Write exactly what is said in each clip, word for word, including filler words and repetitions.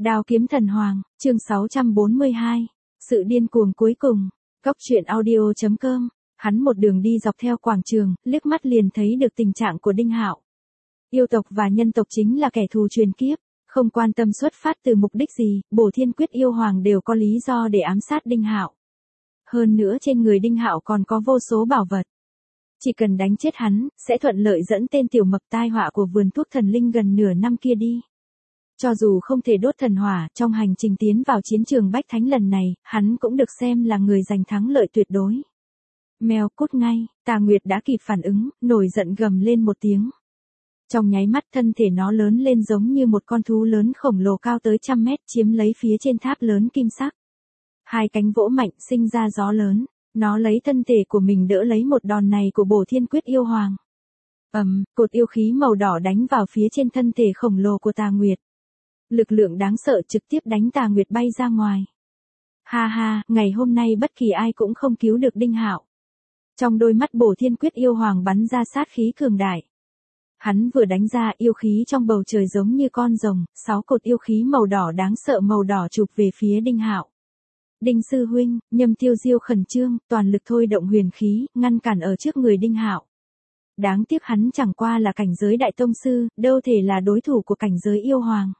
Đao kiếm thần hoàng, chương sáu trăm bốn mươi hai. Sự điên cuồng cuối cùng. Góc truyện audio chấm com. Hắn một đường đi dọc theo quảng trường, liếc mắt liền thấy được tình trạng của Đinh Hạo. Yêu tộc và nhân tộc chính là kẻ thù truyền kiếp, không quan tâm xuất phát từ mục đích gì, Bổ Thiên Quyết yêu hoàng đều có lý do để ám sát Đinh Hạo. Hơn nữa trên người Đinh Hạo còn có vô số bảo vật. Chỉ cần đánh chết hắn, sẽ thuận lợi dẫn tên tiểu mập tai họa của vườn thuốc thần linh gần nửa năm kia đi. Cho dù không thể đốt thần hỏa, trong hành trình tiến vào chiến trường Bách Thánh lần này, hắn cũng được xem là người giành thắng lợi tuyệt đối. Mèo cút ngay, Tà Nguyệt đã kịp phản ứng, nổi giận gầm lên một tiếng. Trong nháy mắt thân thể nó lớn lên giống như một con thú lớn khổng lồ cao tới trăm mét chiếm lấy phía trên tháp lớn kim sắc. Hai cánh vỗ mạnh sinh ra gió lớn, nó lấy thân thể của mình đỡ lấy một đòn này của Bổ Thiên Quyết yêu hoàng. Ầm, um, cột yêu khí màu đỏ đánh vào phía trên thân thể khổng lồ của Tà Nguyệt. Lực lượng đáng sợ trực tiếp đánh Tà Nguyệt bay ra ngoài. Ha ha, ngày hôm nay bất kỳ ai cũng không cứu được Đinh Hạo. Trong đôi mắt Bổ Thiên Quyết yêu hoàng bắn ra sát khí cường đại. Hắn vừa đánh ra yêu khí trong bầu trời giống như con rồng, sáu cột yêu khí màu đỏ đáng sợ màu đỏ chụp về phía Đinh Hạo. Đinh sư huynh, Nhâm Tiêu Diêu khẩn trương, toàn lực thôi động huyền khí, ngăn cản ở trước người Đinh Hạo. Đáng tiếc hắn chẳng qua là cảnh giới đại tông sư, đâu thể là đối thủ của cảnh giới yêu hoàng.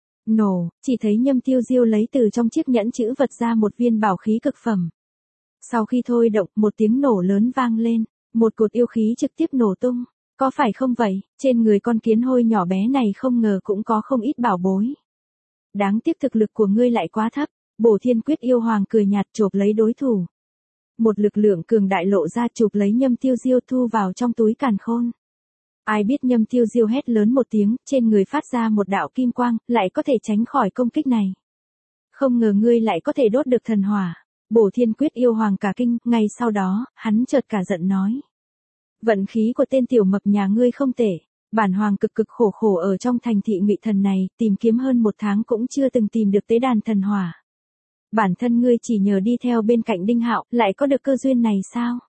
Nổ, chỉ thấy Nhâm Tiêu Diêu lấy từ trong chiếc nhẫn chữ vật ra một viên bảo khí cực phẩm. Sau khi thôi động, một tiếng nổ lớn vang lên, một cột yêu khí trực tiếp nổ tung. Có phải không vậy, trên người con kiến hôi nhỏ bé này không ngờ cũng có không ít bảo bối. Đáng tiếc thực lực của ngươi lại quá thấp, Bổ Thiên Quyết yêu hoàng cười nhạt chộp lấy đối thủ. Một lực lượng cường đại lộ ra chụp lấy Nhâm Tiêu Diêu thu vào trong túi càn khôn. Ai biết Nhâm Tiêu Diêu hét lớn một tiếng, trên người phát ra một đạo kim quang, lại có thể tránh khỏi công kích này. Không ngờ ngươi lại có thể đốt được thần hỏa. Bổ Thiên Quyết yêu hoàng cả kinh, ngay sau đó, hắn chợt cả giận nói. Vận khí của tên tiểu mập nhà ngươi không tệ, bản hoàng cực cực khổ khổ ở trong thành thị Ngụy Thần này, tìm kiếm hơn một tháng cũng chưa từng tìm được tế đàn thần hỏa. Bản thân ngươi chỉ nhờ đi theo bên cạnh Đinh Hạo, lại có được cơ duyên này sao?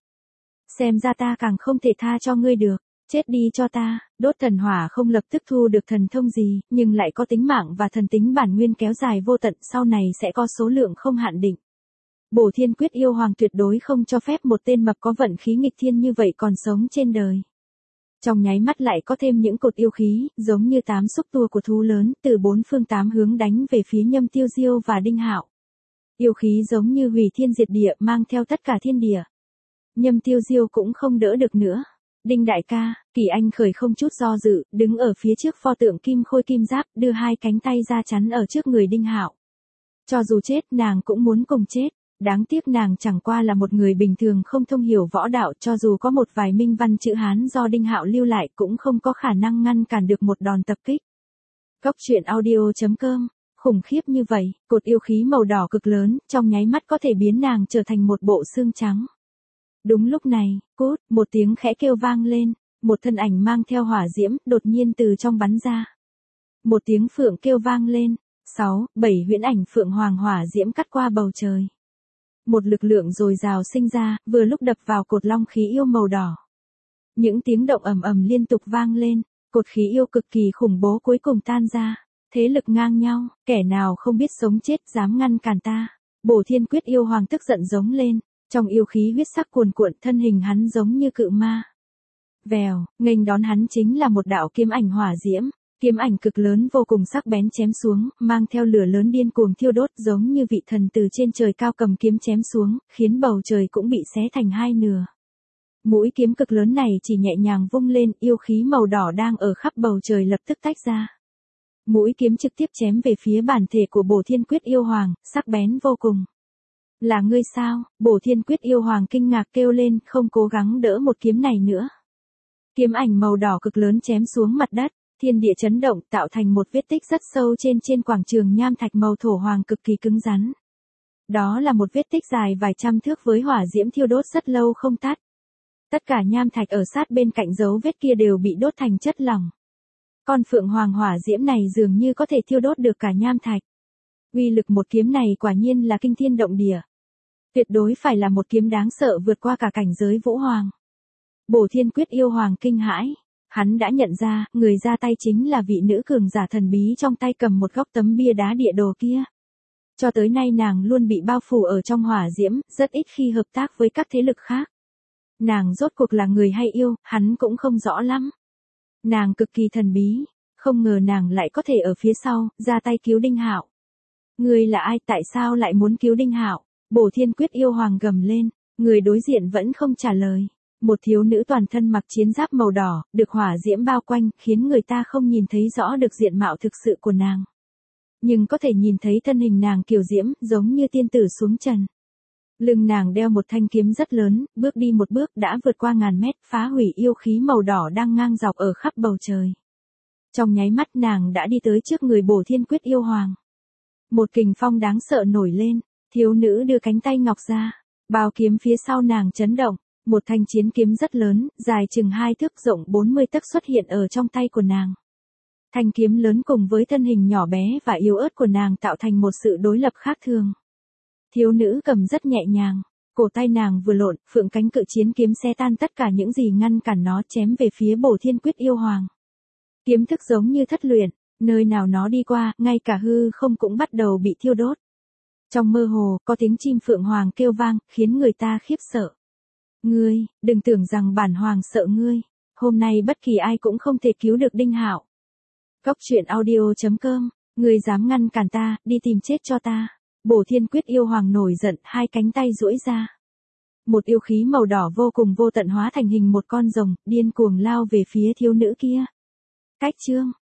Xem ra ta càng không thể tha cho ngươi được, chết đi cho ta. Đốt thần hỏa không lập tức thu được thần thông gì, nhưng lại có tính mạng và thần tính bản nguyên kéo dài vô tận, sau này sẽ có số lượng không hạn định. Bổ Thiên Quyết yêu hoàng tuyệt đối không cho phép một tên mập có vận khí nghịch thiên như vậy còn sống trên đời. Trong nháy mắt lại có thêm những cột yêu khí, giống như tám xúc tua của thú lớn, từ bốn phương tám hướng đánh về phía Nhâm Tiêu Diêu và Đinh Hạo. Yêu khí giống như hủy thiên diệt địa mang theo tất cả thiên địa. Nhâm Tiêu Diêu cũng không đỡ được nữa. Đinh đại ca, Kỳ Anh khởi không chút do dự, đứng ở phía trước pho tượng kim khôi kim giáp, đưa hai cánh tay ra chắn ở trước người Đinh Hạo. Cho dù chết nàng cũng muốn cùng chết. Đáng tiếc nàng chẳng qua là một người bình thường không thông hiểu võ đạo, cho dù có một vài minh văn chữ Hán do Đinh Hạo lưu lại cũng không có khả năng ngăn cản được một đòn tập kích. Góc truyện audio chấm com. Khủng khiếp như vậy, cột yêu khí màu đỏ cực lớn, trong nháy mắt có thể biến nàng trở thành một bộ xương trắng. Đúng lúc này, cút, một tiếng khẽ kêu vang lên, một thân ảnh mang theo hỏa diễm, đột nhiên từ trong bắn ra. Một tiếng phượng kêu vang lên, sáu, bảy huyễn ảnh phượng hoàng hỏa diễm cắt qua bầu trời. Một lực lượng dồi dào sinh ra, vừa lúc đập vào cột long khí yêu màu đỏ. Những tiếng động ầm ầm liên tục vang lên, cột khí yêu cực kỳ khủng bố cuối cùng tan ra. Thế lực ngang nhau, kẻ nào không biết sống chết dám ngăn cản ta. Bổ Thiên Quyết yêu hoàng tức giận giống lên, trong yêu khí huyết sắc cuồn cuộn, thân hình hắn giống như cự ma. Vèo, nghênh đón hắn chính là một đạo kiếm ảnh hỏa diễm. Kiếm ảnh cực lớn vô cùng sắc bén chém xuống, mang theo lửa lớn điên cuồng thiêu đốt giống như vị thần từ trên trời cao cầm kiếm chém xuống, khiến bầu trời cũng bị xé thành hai nửa. Mũi kiếm cực lớn này chỉ nhẹ nhàng vung lên, yêu khí màu đỏ đang ở khắp bầu trời lập tức tách ra. Mũi kiếm trực tiếp chém về phía bản thể của Bổ Thiên Quyết yêu hoàng, sắc bén vô cùng. Là ngươi sao? Bổ Thiên Quyết yêu hoàng kinh ngạc kêu lên, không cố gắng đỡ một kiếm này nữa. Kiếm ảnh màu đỏ cực lớn chém xuống mặt đất. Thiên địa chấn động tạo thành một vết tích rất sâu trên trên quảng trường nham thạch màu thổ hoàng cực kỳ cứng rắn. Đó là một vết tích dài vài trăm thước với hỏa diễm thiêu đốt rất lâu không tắt. Tất cả nham thạch ở sát bên cạnh dấu vết kia đều bị đốt thành chất lỏng. Con phượng hoàng hỏa diễm này dường như có thể thiêu đốt được cả nham thạch. Uy lực một kiếm này quả nhiên là kinh thiên động địa. Tuyệt đối phải là một kiếm đáng sợ vượt qua cả cảnh giới vũ hoàng. Bổ Thiên Quyết yêu hoàng kinh hãi. Hắn đã nhận ra, người ra tay chính là vị nữ cường giả thần bí trong tay cầm một góc tấm bia đá địa đồ kia. Cho tới nay nàng luôn bị bao phủ ở trong hỏa diễm, rất ít khi hợp tác với các thế lực khác. Nàng rốt cuộc là người hay yêu, hắn cũng không rõ lắm. Nàng cực kỳ thần bí, không ngờ nàng lại có thể ở phía sau, ra tay cứu Đinh Hạo. Ngươi là ai, tại sao lại muốn cứu Đinh Hạo? Bổ Thiên Quyết yêu hoàng gầm lên, người đối diện vẫn không trả lời. Một thiếu nữ toàn thân mặc chiến giáp màu đỏ, được hỏa diễm bao quanh, khiến người ta không nhìn thấy rõ được diện mạo thực sự của nàng. Nhưng có thể nhìn thấy thân hình nàng kiều diễm, giống như tiên tử xuống trần. Lưng nàng đeo một thanh kiếm rất lớn, bước đi một bước đã vượt qua ngàn mét, phá hủy yêu khí màu đỏ đang ngang dọc ở khắp bầu trời. Trong nháy mắt nàng đã đi tới trước người Bổ Thiên Quyết yêu hoàng. Một kình phong đáng sợ nổi lên, thiếu nữ đưa cánh tay ngọc ra, bao kiếm phía sau nàng chấn động, một thanh chiến kiếm rất lớn, dài chừng hai thước rộng bốn mươi tấc xuất hiện ở trong tay của nàng. Thanh kiếm lớn cùng với thân hình nhỏ bé và yếu ớt của nàng tạo thành một sự đối lập khác thường. Thiếu nữ cầm rất nhẹ nhàng, cổ tay nàng vừa lộn, phượng cánh cự chiến kiếm xé tan tất cả những gì ngăn cản nó chém về phía Bổ Thiên Quyết yêu hoàng. Kiếm thức giống như thất luyện, nơi nào nó đi qua, ngay cả hư không cũng bắt đầu bị thiêu đốt. Trong mơ hồ, có tiếng chim phượng hoàng kêu vang, khiến người ta khiếp sợ. Ngươi, đừng tưởng rằng bản hoàng sợ ngươi, hôm nay bất kỳ ai cũng không thể cứu được Đinh Hạo. Góc truyện audio chấm com, ngươi dám ngăn cản ta, đi tìm chết cho ta. Bổ Thiên Quyết yêu hoàng nổi giận, hai cánh tay duỗi ra. Một yêu khí màu đỏ vô cùng vô tận hóa thành hình một con rồng, điên cuồng lao về phía thiếu nữ kia. Cách chương